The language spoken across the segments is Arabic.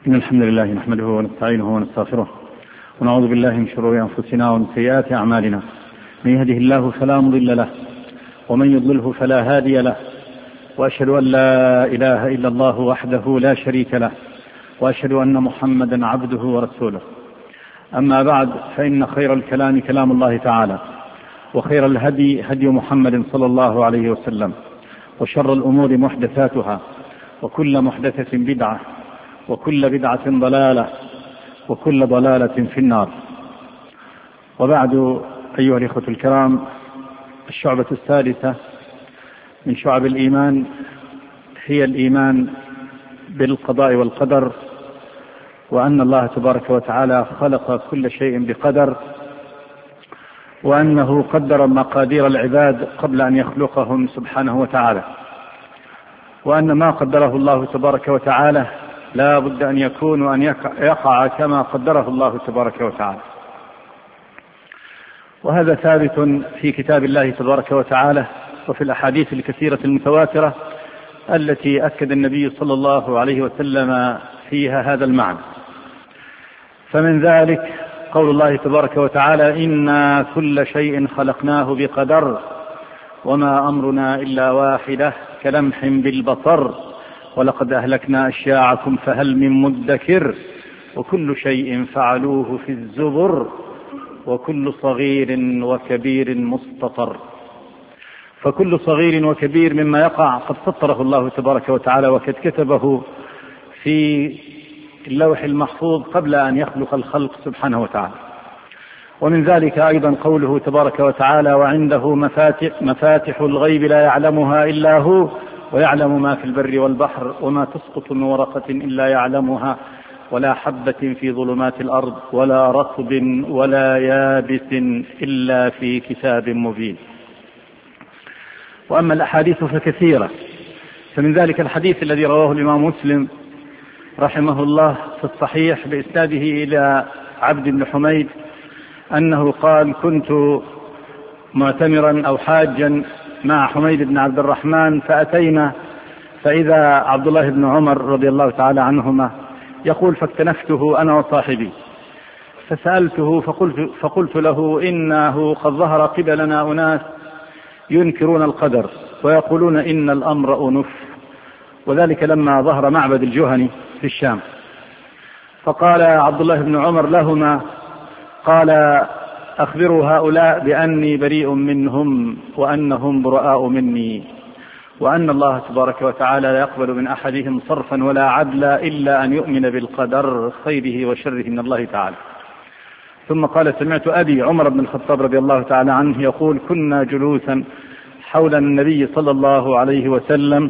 إن الحمد لله نحمده ونستعينه ونستغفره ونعوذ بالله من شرور أنفسنا ومن سيئات أعمالنا. من يهده الله فلا مضل له ومن يضلله فلا هادي له، وأشهد أن لا إله إلا الله وحده لا شريك له، وأشهد أن محمدا عبده ورسوله. أما بعد، فإن خير الكلام كلام الله تعالى، وخير الهدي هدي محمد صلى الله عليه وسلم، وشر الأمور محدثاتها، وكل محدثة بدعة، وكل بدعة ضلالة، وكل ضلالة في النار. وبعد، أيها الإخوة الكرام، الشعبة الثالثة من شعب الإيمان هي الإيمان بالقضاء والقدر، وأن الله تبارك وتعالى خلق كل شيء بقدر، وأنه قدر مقادير العباد قبل أن يخلقهم سبحانه وتعالى، وأن ما قدره الله تبارك وتعالى لا بد أن يكون وأن يقع كما قدره الله تبارك وتعالى. وهذا ثابت في كتاب الله تبارك وتعالى، وفي الأحاديث الكثيرة المتواترة التي أكد النبي صلى الله عليه وسلم فيها هذا المعنى. فمن ذلك قول الله تبارك وتعالى: إنا كل شيء خلقناه بقدر وما أمرنا إلا واحدة كلمح بالبصر ولقد أهلكنا أشياعكم فهل من مدكر وكل شيء فعلوه في الزبر وكل صغير وكبير مستطر. فكل صغير وكبير مما يقع قد سطره الله تبارك وتعالى، وقد كتبه في اللوح المحفوظ قبل أن يخلق الخلق سبحانه وتعالى. ومن ذلك أيضا قوله تبارك وتعالى: وعنده مفاتح الغيب لا يعلمها إلا هو ويعلم ما في البر والبحر وما تسقط من ورقة إلا يعلمها ولا حبة في ظلمات الأرض ولا رطب ولا يابس إلا في كتاب مبين. وأما الأحاديث فكثيرة، فمن ذلك الحديث الذي رواه الإمام مسلم رحمه الله في الصحيح بإسناده إلى عبد بن حميد أنه قال: كنت معتمرا أو حاجا مع حميد بن عبد الرحمن، فأتينا فإذا عبد الله بن عمر رضي الله تعالى عنهما يقول: فاكتنفته أنا وصاحبي فسألته فقلت له: إنه قد ظهر قبلنا أناس ينكرون القدر ويقولون إن الأمر أنف، وذلك لما ظهر معبد الجهني في الشام. فقال عبد الله بن عمر لهما، قال: أخبروا هؤلاء بأني بريء منهم وأنهم براء مني، وأن الله تبارك وتعالى لا يقبل من أحدهم صرفا ولا عدلا إلا أن يؤمن بالقدر خيره وشره من الله تعالى. ثم قال: سمعت أبي عمر بن الخطاب رضي الله تعالى عنه يقول: كنا جلوسا حول النبي صلى الله عليه وسلم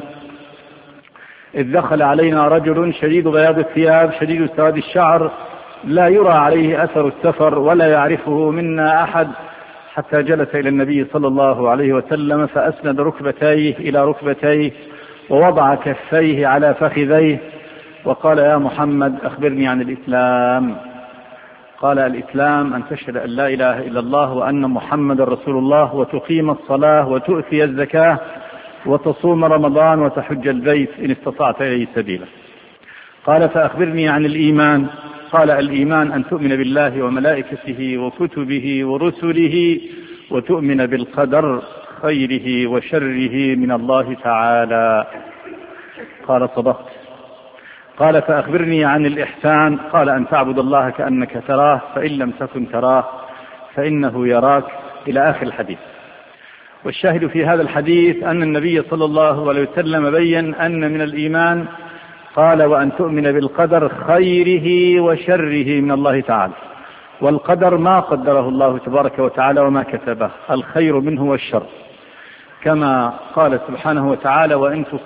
إذ دخل علينا رجل شديد بياض الثياب شديد سواد الشعر لا يرى عليه أثر السفر ولا يعرفه منا أحد، حتى جلس إلى النبي صلى الله عليه وسلم فأسند ركبتيه إلى ركبتيه ووضع كفيه على فخذيه وقال: يا محمد أخبرني عن الإسلام. قال: الإسلام أن تشهد أن لا إله إلا الله وأن محمد رسول الله وتقيم الصلاة وتؤتي الزكاة وتصوم رمضان وتحج البيت إن استطعت إليه سبيلا. قال: فأخبرني عن الإيمان. قال: الإيمان أن تؤمن بالله وملائكته وكتبه ورسله وتؤمن بالقدر خيره وشره من الله تعالى. قال: صدقت. قال: فأخبرني عن الإحسان. قال: أن تعبد الله كأنك تراه فإن لم تكن تراه فإنه يراك، إلى آخر الحديث. والشاهد في هذا الحديث أن النبي صلى الله عليه وسلم بين أن من الإيمان قال: وأن تؤمن بالقدر خيره وشره من الله تعالى. والقدر ما قدره الله تبارك وتعالى وما كتبه، الخير منه والشر، كما قال سبحانه وتعالى: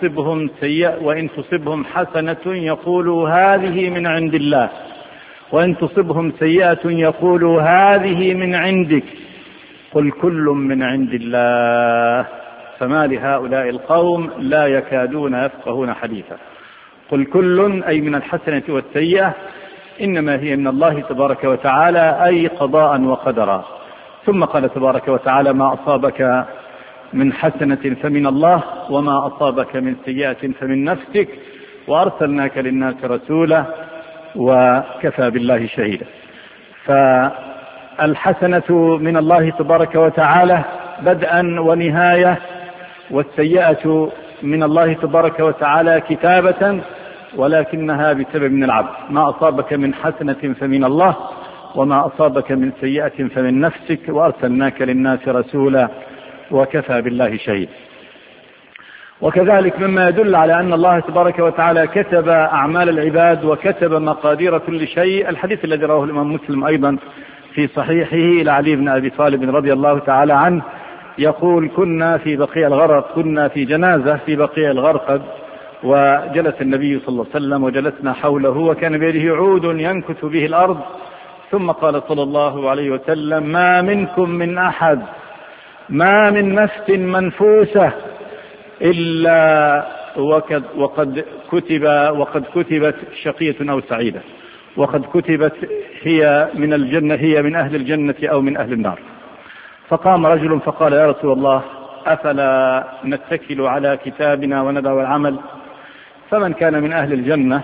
وإن تصبهم حسنة يقولوا هذه من عند الله وإن تصبهم سيئة يقولوا هذه من عندك قل كل من عند الله فما لهؤلاء القوم لا يكادون يفقهون حديثا. قل كل أي من الحسنة والسيئة إنما هي من الله تبارك وتعالى، أي قضاء وقدرا. ثم قال تبارك وتعالى: ما أصابك من حسنة فمن الله وما أصابك من سيئة فمن نفسك وأرسلناك للناس رسولا وكفى بالله شهيدا. فالحسنة من الله تبارك وتعالى بدءا ونهاية، والسيئة من الله تبارك وتعالى كتابة، ولكنها بسبب من العبد. ما أصابك من حسنة فمن الله، وما أصابك من سيئة فمن نفسك، وأرسلناك للناس رسولا وكفى بالله شهيدا. وكذلك مما يدل على أن الله تبارك وتعالى كتب أعمال العباد وكتب مقادير كل شيء الحديث الذي رواه الإمام مسلم أيضا في صحيحه إلى علي بن أبي طالب رضي الله تعالى عنه يقول: كنا في بقيع الغرقد، كنا في جنازة في بقيع الغرقد، وجلس النبي صلى الله عليه وسلم وجلسنا حوله، وكان بيده عود ينكت به الأرض، ثم قال صلى الله عليه وسلم: ما منكم من أحد، ما من نفس منفوسة إلا وقد كتبت شقية أو سعيدة، وقد كتبت هي من الجنة، هي من أهل الجنة أو من أهل النار. فقام رجل فقال: يا رسول الله، أفلا نتكل على كتابنا وندع العمل؟ فمن كان من أهل الجنة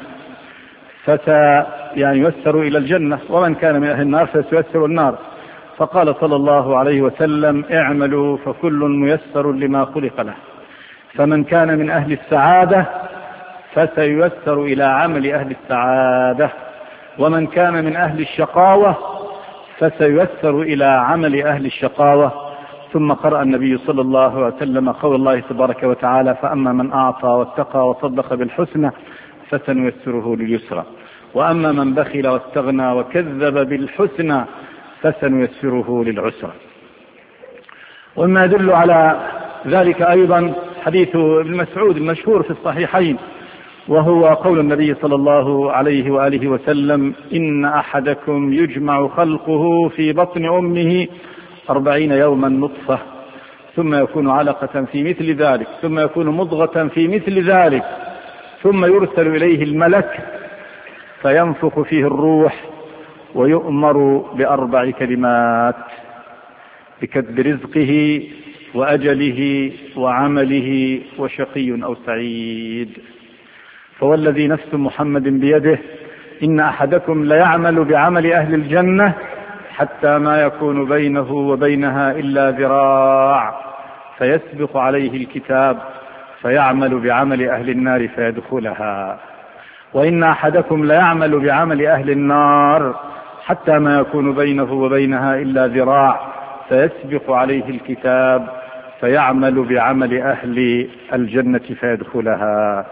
ييسر إلى الجنة، ومن كان من أهل النار فسييسر النار. فقال صلى الله عليه وسلم: اعملوا فكل ميسر لما خلق له، فمن كان من أهل السعادة فسييسر إلى عمل أهل السعادة، ومن كان من أهل الشقاوة فسييسر إلى عمل أهل الشقاوة. ثم قرأ النبي صلى الله عليه وسلم قول الله تبارك وتعالى: فأما من أعطى واتقى وصدق بالحسنى فسنيسره لليسرى، وأما من بخل واستغنى وكذب بالحسنى فسنيسره للعسرى. وما يدل على ذلك أيضا حديث ابن مسعود المشهور في الصحيحين، وهو قول النبي صلى الله عليه وآله وسلم: إن أحدكم يجمع خلقه في بطن أمه 40 يوما نطفة، ثم يكون علقة في مثل ذلك، ثم يكون مضغة في مثل ذلك، ثم يرسل إليه الملك فينفخ فيه الروح، ويؤمر ب4 كلمات: بكتب رزقه وأجله وعمله وشقي أو سعيد. فوالذي نفس محمد بيده إن أحدكم ليعمل بعمل أهل الجنة حتى ما يكون بينه وبينها إلا ذراع، فيسبق عليه الكتاب فيعمل بعمل أهل النار فيدخلها. وإن أحدكم ليعمل بعمل أهل النار حتى ما يكون بينه وبينها إلا ذراع، فيسبق عليه الكتاب فيعمل بعمل أهل الجنة فيدخلها.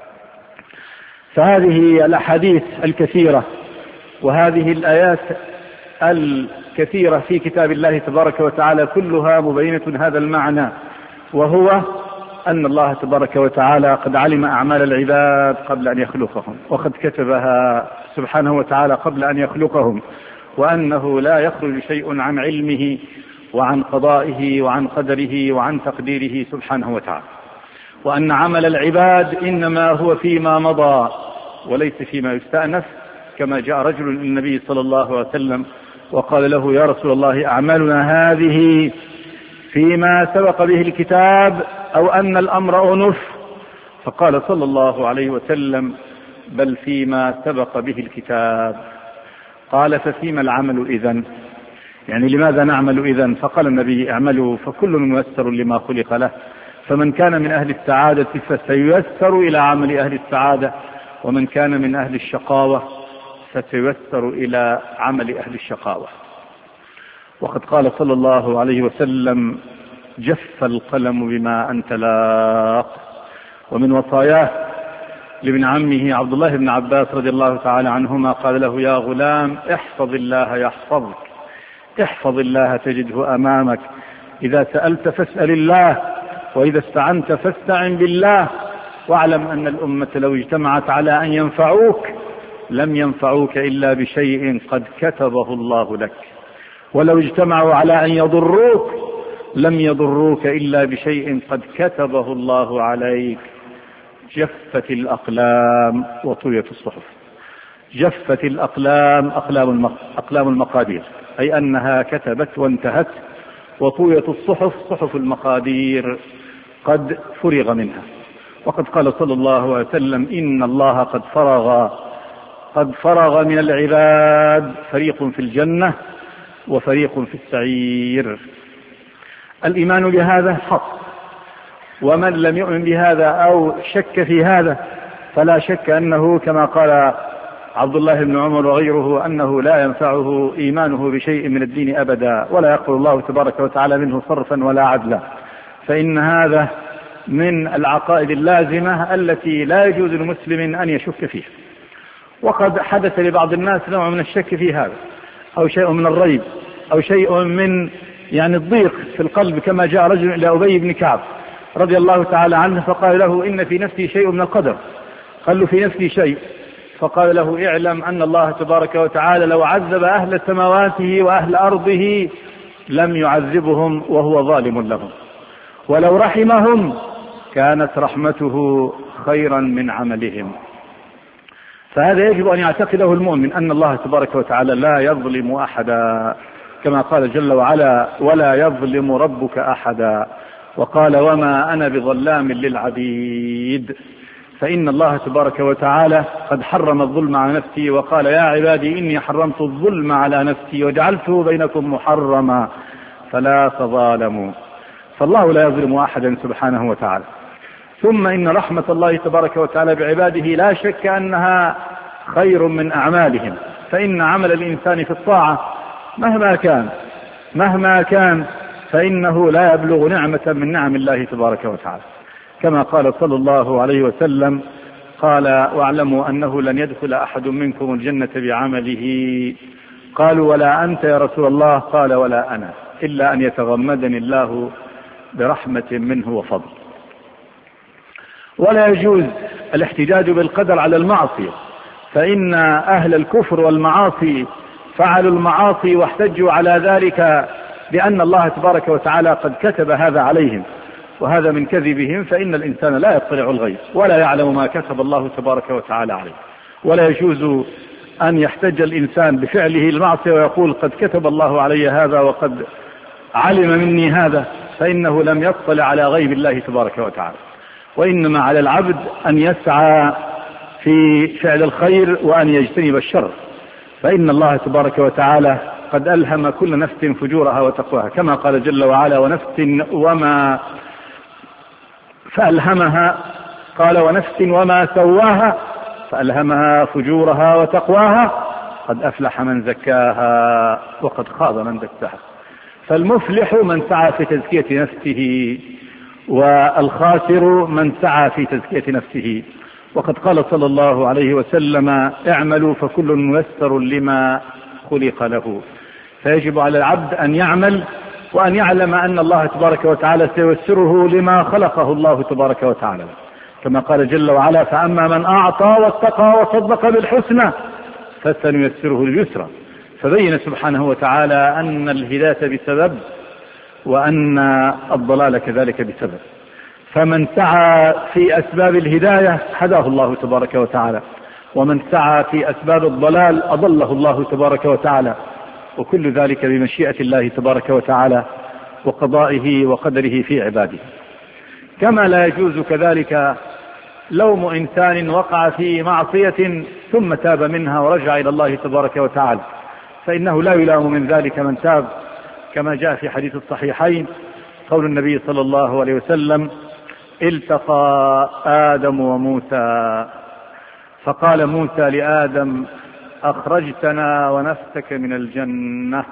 فهذه الأحاديث الكثيرة وهذه الآيات الكثيرة في كتاب الله تبارك وتعالى كلها مبينة هذا المعنى، وهو أن الله تبارك وتعالى قد علم أعمال العباد قبل أن يخلقهم، وقد كتبها سبحانه وتعالى قبل أن يخلقهم، وأنه لا يخرج شيء عن علمه وعن قضائه وعن قدره وعن تقديره سبحانه وتعالى، وأن عمل العباد إنما هو فيما مضى وليس فيما يستأنف. كما جاء رجل للنبي صلى الله عليه وسلم وقال له: يا رسول الله، أعمالنا هذه فيما سبق به الكتاب أو أن الأمر أنف؟ فقال صلى الله عليه وسلم: بل فيما سبق به الكتاب. قال: ففيما العمل إذن؟ يعني لماذا نعمل إذن؟ فقال النبي: اعملوا فكل ميسر لما خلق له، فمن كان من أهل السعادة فسييسر إلى عمل أهل السعادة، ومن كان من أهل الشقاوة فسييسر إلى عمل أهل الشقاوة. وقد قال صلى الله عليه وسلم: جف القلم بما أنت لاق. ومن وصاياه لابن عمه عبد الله بن عباس رضي الله تعالى عنهما قال له: يا غلام، احفظ الله يحفظك، احفظ الله تجده أمامك، إذا سألت فاسأل الله، وإذا استعنت فاستعن بالله، واعلم أن الأمة لو اجتمعت على أن ينفعوك لم ينفعوك إلا بشيء قد كتبه الله لك، ولو اجتمعوا على أن يضروك لم يضروك إلا بشيء قد كتبه الله عليك. جفت الأقلام وطويت الصحف. جفت الأقلام، أقلام المقادير، أي أنها كتبت وانتهت، وطويت الصحف، صحف المقادير قد فرغ منها. وقد قال صلى الله عليه وسلم: إن الله قد فرغ قد فرغ من العباد فريق في الجنة وفريق في السعير. الإيمان بهذا حق، ومن لم يؤمن بهذا أو شك في هذا فلا شك أنه كما قال عبد الله بن عمر وغيره أنه لا ينفعه إيمانه بشيء من الدين أبدا، ولا يقبل الله تبارك وتعالى منه صرفا ولا عدلا، فإن هذا من العقائد اللازمة التي لا يجوز لمسلم أن يشك فيها. وقد حدث لبعض الناس نوع من الشك في هذا، أو شيء من الريب، أو شيء من الضيق في القلب، كما جاء رجل إلى أبي بن كعب رضي الله تعالى عنه فقال له إن في نفسي شيء من القدر. قال له في نفسي شيء، فقال له اعلم أن الله تبارك وتعالى لو عذب أهل سماواته وأهل أرضه لم يعذبهم وهو ظالم لهم، ولو رحمهم كانت رحمته خيرا من عملهم. فهذا يجب أن يعتقده المؤمن، أن الله تبارك وتعالى لا يظلم أحدا، كما قال جل وعلا ولا يظلم ربك أحدا، وقال وما أنا بظلام للعبيد. فإن الله تبارك وتعالى قد حرم الظلم على نفسه، وقال يا عبادي إني حرمت الظلم على نفسي وجعلته بينكم محرما فلا تظالموا. فالله لا يظلم أحدا سبحانه وتعالى. ثم إن رحمة الله تبارك وتعالى بعباده لا شك أنها خير من أعمالهم، فإن عمل الإنسان في الطاعة مهما كان فإنه لا يبلغ نعمة من نعم الله تبارك وتعالى، كما قال صلى الله عليه وسلم قال واعلموا أنه لن يدخل أحد منكم الجنة بعمله. قالوا ولا أنت يا رسول الله؟ قال ولا أنا، إلا أن يتغمدني الله برحمة منه وفضل. ولا يجوز الاحتجاج بالقدر على المعصية، فإن أهل الكفر والمعاصي فعلوا المعاصي واحتجوا على ذلك بأن الله تبارك وتعالى قد كتب هذا عليهم، وهذا من كذبهم، فإن الإنسان لا يطلع الغيب ولا يعلم ما كتب الله تبارك وتعالى عليه. ولا يجوز أن يحتج الإنسان بفعله المعصية ويقول قد كتب الله علي هذا وقد علم مني هذا، فإنه لم يطلع على غيب الله تبارك وتعالى. وإنما على العبد أن يسعى في فعل الخير وأن يجتنب الشر، فإن الله تبارك وتعالى قد ألهم كل نفس فجورها وتقواها، كما قال جل وعلا ونفس وما فألهمها، قال ونفس وما سواها فألهمها فجورها وتقواها قد أفلح من زكاها وقد خاب من دساها. فالمفلح من سعى في تزكية نفسه، والخاسر من سعى في تزكية نفسه. وقد قال صلى الله عليه وسلم اعملوا فكل ميسر لما خلق له. فيجب على العبد أن يعمل وأن يعلم أن الله تبارك وتعالى سييسره لما خلقه الله تبارك وتعالى، كما قال جل وعلا فأما من أعطى واتقى وصدق بالحسنى فسنيسره لليسرى. فبين سبحانه وتعالى أن الهداية بسبب وأن الضلال كذلك بسبب، فمن سعى في أسباب الهداية هداه الله تبارك وتعالى، ومن سعى في أسباب الضلال أضله الله تبارك وتعالى، وكل ذلك بمشيئة الله تبارك وتعالى وقضائه وقدره في عباده. كما لا يجوز كذلك لوم إنسان وقع في معصية ثم تاب منها ورجع إلى الله تبارك وتعالى، فإنه لا يلام من ذلك من تاب، كما جاء في حديث الصحيحين قول النبي صلى الله عليه وسلم التقى آدم وموسى فقال موسى لآدم أخرجتنا ونفسك من الجنة.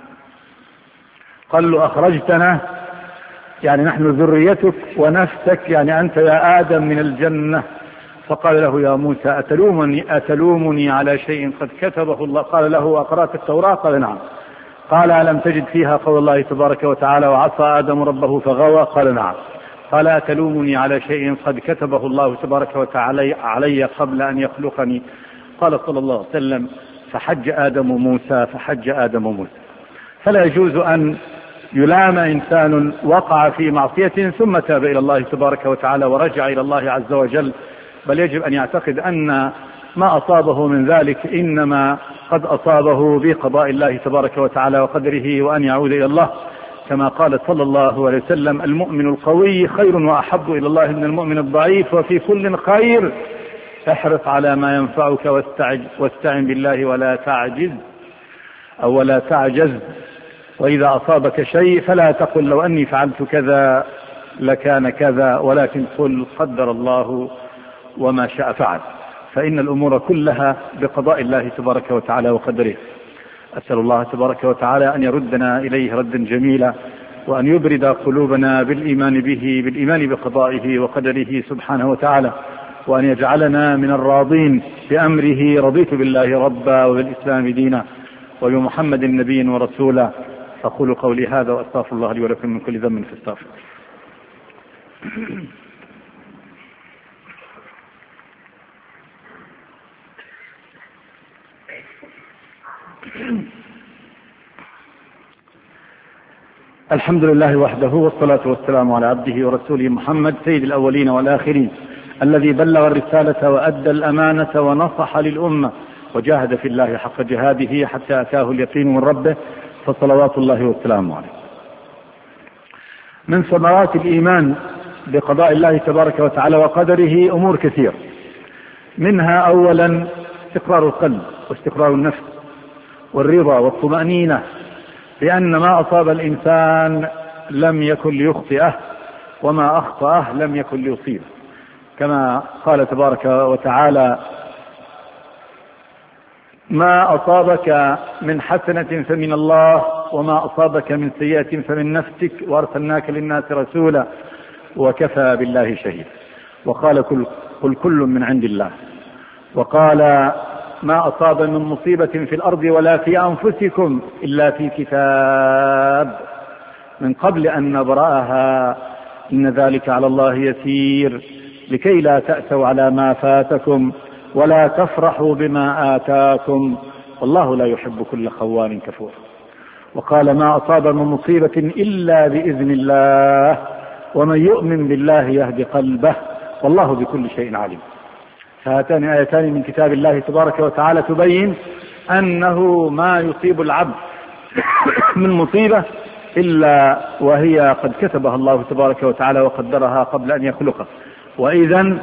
قال له أخرجتنا يعني نحن ذريتك، ونفسك يعني أنت يا آدم من الجنة. فقال له يا موسى أتلومني على شيء قد كتبه الله؟ قال له أقرأت التوراة؟ قال نعم. قال ألم تجد فيها قول الله تبارك وتعالى وعصى آدم ربه فغوى؟ قال نعم. قال أتلومني على شيء قد كتبه الله تبارك وتعالى علي قبل أن يخلقني؟ قال صلى الله عليه وسلم فحج آدم موسى. فلا يجوز أن يلام إنسان وقع في معصية ثم تاب إلى الله تبارك وتعالى ورجع إلى الله عز وجل، بل يجب أن يعتقد أن ما أصابه من ذلك إنما قد أصابه بقضاء الله تبارك وتعالى وقدره، وأن يعود إلى الله، كما قال صلى الله عليه وسلم المؤمن القوي خير وأحب إلى الله من المؤمن الضعيف، وفي كل خير احرص على ما ينفعك واستعن بالله ولا تعجز أو ولا تعجز. وإذا أصابك شيء فلا تقل لو أني فعلت كذا لكان كذا، ولكن قل قدر الله وما شاء فعل، فإن الأمور كلها بقضاء الله تبارك وتعالى وقدره. أسأل الله تبارك وتعالى أن يردنا إليه ردا جميلا، وأن يبرد قلوبنا بالإيمان بقضائه وقدره سبحانه وتعالى، وأن يجعلنا من الراضين بأمره. رضيت بالله ربا وبالإسلام دينا وبمحمد نبيا ورسولا. أقول قولي هذا وأستغفر الله لي ولكم من كل ذنب فاستغفروه. الحمد لله وحده، والصلاة والسلام على عبده ورسوله محمد سيد الأولين والآخرين، الذي بلغ الرسالة وأدى الأمانة ونصح للأمة وجاهد في الله حق جهاده حتى أتاه اليقين من ربه، فصلوات الله والسلام عليه. من ثمرات الإيمان بقضاء الله تبارك وتعالى وقدره أمور كثير، منها أولا استقرار القلب واستقرار النفس والرضا والطمأنينة بأن ما أصاب الإنسان لم يكن ليخطئه، وما أخطأه لم يكن ليصيبه، كما قال تبارك وتعالى: ما أصابك من حسنة فمن الله وما أصابك من سيئة فمن نفسك وأرسلناك للناس رسولا وكفى بالله شهيدا. وقال قل كل من عند الله. وقال: ما أصاب من مصيبة في الأرض ولا في أنفسكم إلا في كتاب من قبل أن نبرأها إن ذلك على الله يسير لكي لا تأسوا على ما فاتكم ولا تفرحوا بما آتاكم والله لا يحب كل خوان كفور. وقال: ما أصاب من مصيبة إلا بإذن الله ومن يؤمن بالله يهدي قلبه والله بكل شيء عليم. فهاتان آيتان من كتاب الله تبارك وتعالى تبين أنه ما يصيب العبد من مصيبة إلا وهي قد كتبها الله تبارك وتعالى وقدرها قبل أن يخلقه، وإذن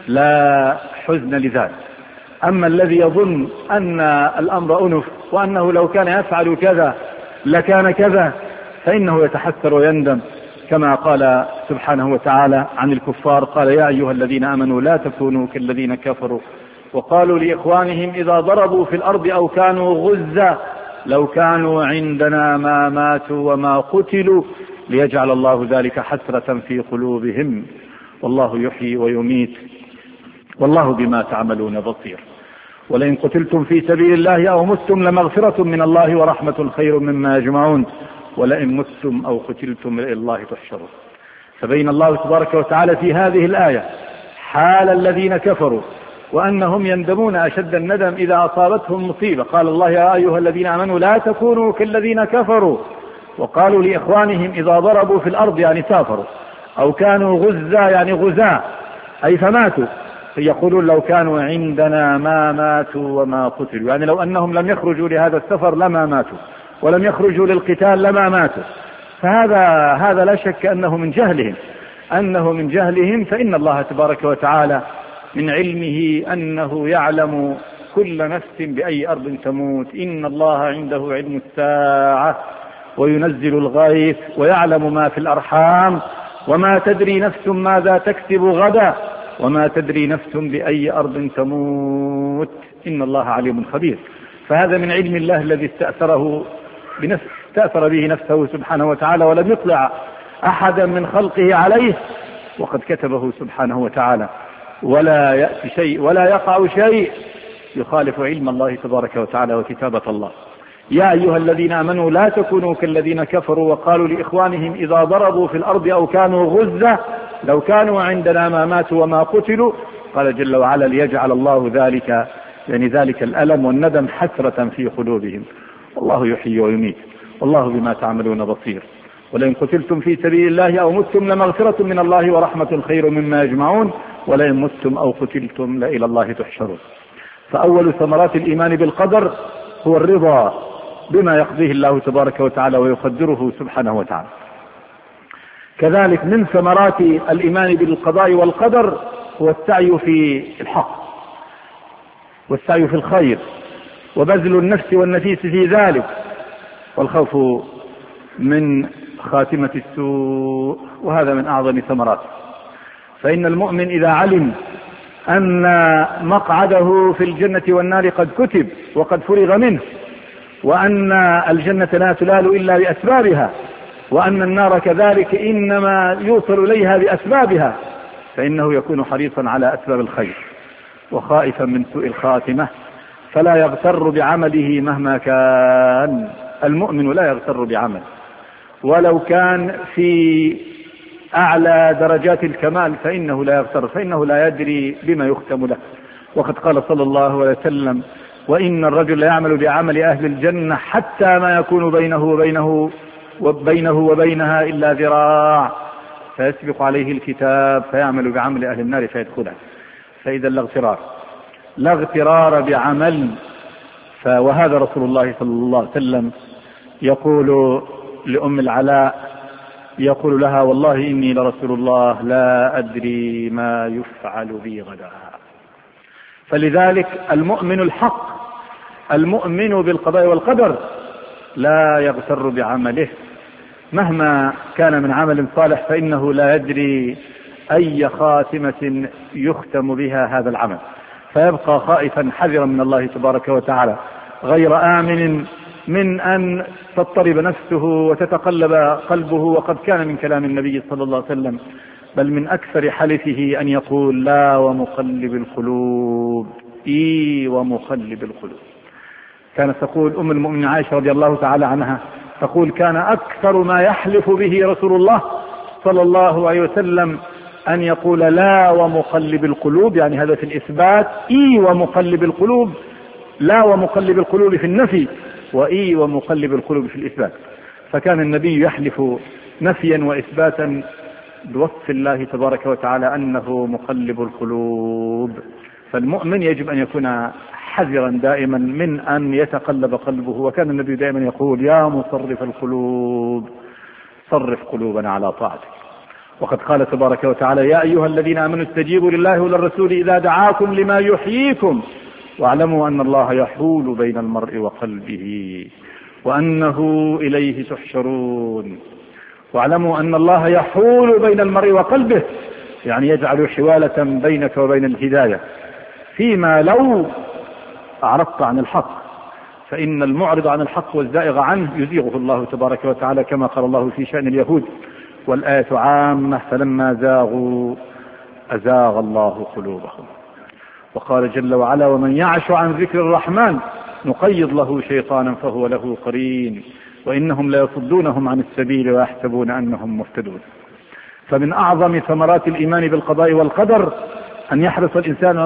لا حزن لذلك. أما الذي يظن أن الأمر أنف وأنه لو كان يفعل كذا لكان كذا فإنه يتحسر ويندم، كما قال سبحانه وتعالى عن الكفار: قال: يا أيها الذين آمنوا لا تكونوا كالذين كفروا وقالوا لإخوانهم إذا ضربوا في الأرض أو كانوا غزا لو كانوا عندنا ما ماتوا وما قتلوا ليجعل الله ذلك حسرة في قلوبهم والله يحيي ويميت والله بما تعملون بصير. ولئن قتلتم في سبيل الله أو متم لمغفرة من الله ورحمة خير مما يجمعون ولئن متم أو قتلتم إلى الله تحشرون. فبين الله تبارك وتعالى في هذه الآية حال الذين كفروا وأنهم يندمون أشد الندم إذا أصابتهم مصيبة. قال الله: يا أيها الذين آمنوا لا تكونوا كالذين كفروا وقالوا لإخوانهم إذا ضربوا في الأرض يعني سافروا أو كانوا غزا يعني غزاة أي فماتوا يقولون لو كانوا عندنا ما ماتوا وما قتلوا، يعني لو أنهم لم يخرجوا لهذا السفر لما ماتوا ولم يخرجوا للقتال لما ماتوا. فهذا لا شك أنه من جهلهم فإن الله تبارك وتعالى من علمه أنه يعلم كل نفس بأي أرض تموت. إن الله عنده علم الساعة وينزل الغيث ويعلم ما في الأرحام وما تدري نفس ماذا تكسب غدا وما تدري نفس بأي أرض تموت إن الله عليم خبير. فهذا من علم الله الذي استأثر به نفسه سبحانه وتعالى ولم يطلع أحدا من خلقه عليه، وقد كتبه سبحانه وتعالى، ولا يأتي شيء ولا يقع شيء يخالف علم الله تبارك وتعالى وكتابة الله. يا أيها الذين آمنوا لا تكونوا كالذين كفروا وقالوا لإخوانهم إذا ضربوا في الأرض أو كانوا غزة لو كانوا عندنا ما ماتوا وما قتلوا. قال جل وعلا: ليجعل الله ذلك يعني ذلك الألم والندم حسرة في قلوبهم والله يحيي ويميت والله بما تعملون بصير. ولئن قتلتم في سبيل الله أو متم لمغفرة من الله ورحمة خير مما يجمعون ولئن متم أو قتلتم لإلى الله تحشرون. فأول ثمرات الإيمان بالقدر هو الرضا بما يقضيه الله تبارك وتعالى ويقدره سبحانه وتعالى. كذلك من ثمرات الإيمان بالقضاء والقدر هو السعي في الحق والسعي في الخير وبذل النفس والنفيس في ذلك، والخوف من خاتمة السوء، وهذا من أعظم ثمراته. فإن المؤمن إذا علم أن مقعده في الجنة والنار قد كتب وقد فرغ منه، وأن الجنة لا تنال إلا بأسبابها، وأن النار كذلك إنما يوصل إليها بأسبابها، فإنه يكون حريصا على أسباب الخير وخائفا من سوء الخاتمة، فلا يغتر بعمله مهما كان. المؤمن لا يغتر بعمل ولو كان في أعلى درجات الكمال، فإنه لا يغتر، فإنه لا يدري بما يختم له. وقد قال صلى الله عليه وسلم: وإن الرجل يعمل بعمل أهل الجنة حتى ما يكون بينه وبينها إلا ذراع، فيسبق عليه الكتاب فيعمل بعمل أهل النار فيدخلها. فإذا لا اغترار بعمل. وهذا رسول الله صلى الله عليه وسلم يقول لأم العلاء، يقول لها: والله إني لرسول الله لا أدري ما يفعل بي غدا. فلذلك المؤمن الحق، المؤمن بالقضاء والقدر، لا يغتر بعمله مهما كان من عمل صالح، فإنه لا يدري أي خاتمة يختم بها هذا العمل، فيبقى خائفا حذرا من الله تبارك وتعالى، غير آمن من أن تضطرب نفسه وتتقلب قلبه. وقد كان من كلام النبي صلى الله عليه وسلم، بل من أكثر حلفه أن يقول: لا ومقلب القلوب، ومقلب القلوب. كانت تقول أم المؤمنين عائشة رضي الله تعالى عنها، تقول: كان أكثر ما يحلف به رسول الله صلى الله عليه وسلم أن يقول: لا ومقلب القلوب، يعني هذا في الإثبات، ومقلب القلوب، لا ومقلب القلوب في النفي، ومقلب القلوب في الإثبات. فكان النبي يحلف نفيا وإثباتا بوصف الله تبارك وتعالى أنه مقلب القلوب. فالمؤمن يجب أن يكون حذرا دائما من أن يتقلب قلبه. وكان النبي دائما يقول: يا مصرف القلوب صرف قلوبنا على طاعتك. وقد قال تبارك وتعالى: يا أيها الذين آمنوا استجيبوا لله وللرسول إذا دعاكم لما يحييكم واعلموا أن الله يحول بين المرء وقلبه وأنه إليه تحشرون. واعلموا أن الله يحول بين المرء وقلبه، يعني يجعل حوالة بينك وبين الهداية، فيما لو أعرضت عن الحق، فإن المعرض عن الحق والزائغ عنه يزيغه الله تبارك وتعالى، كما قال الله في شأن اليهود: والآية عامة فلما زاغوا أزاغ الله قلوبهم. وقال جل وعلا: ومن يعش عن ذكر الرحمن نقيض له شيطانا فهو له قرين وإنهم ليصدونهم عن السبيل ويحسبون أنهم مهتدون. فمن أعظم ثمرات الإيمان بالقضاء والقدر أن يحرص الإنسان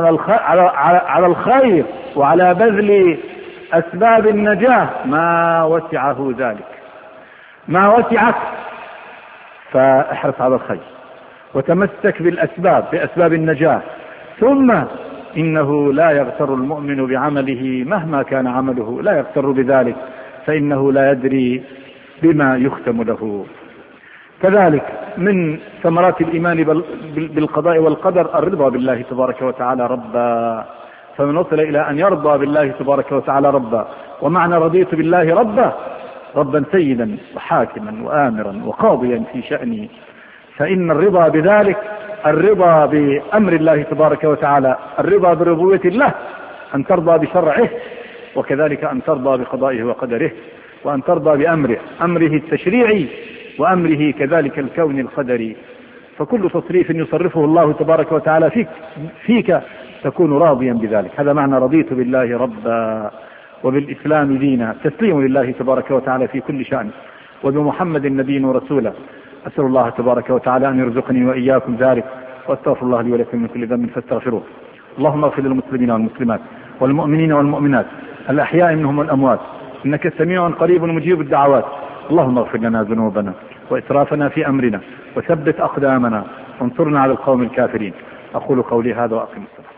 على الخير وعلى بذل أسباب النجاة ما وسعه ذلك، ما وسعك، فاحرص على الخير وتمسك بأسباب النجاة. ثم إنه لا يغتر المؤمن بعمله مهما كان عمله، لا يغتر بذلك، فإنه لا يدري بما يختم له. كذلك من ثمرات الإيمان بالقضاء والقدر الرضا بالله تبارك وتعالى ربا. فمن وصل إلى أن يرضى بالله تبارك وتعالى ربا، ومعنى رضيت بالله ربا سيدا وحاكما وآمرا وقاضيا في شأنه، فإن الرضا بذلك الرضا بأمر الله تبارك وتعالى، الرضا بربوبية الله، أن ترضى بشرعه، وكذلك أن ترضى بقضائه وقدره، وأن ترضى أمره التشريعي وأمره كذلك الكون القدري. فكل تصريف يصرفه الله تبارك وتعالى فيك تكون راضيا بذلك. هذا معنى رضيت بالله ربا وبالإسلام دينا، تسليم لله تبارك وتعالى في كل شأن، وبمحمد نبي ورسولا. أسأل الله تبارك وتعالى أن يرزقني وإياكم ذلك، وأستغفر الله لي ولكم من كل ذنب فاستغفروه. اللهم اغفر للمسلمين والمسلمات والمؤمنين والمؤمنات الأحياء منهم والأموات، إنك سميع قريب مجيب الدعوات. اللهم اغفر لنا ذنوبنا وإسرافنا في أمرنا، وثبت أقدامنا، وانصرنا على القوم الكافرين. أقول قولي هذا وأقم الصلاة.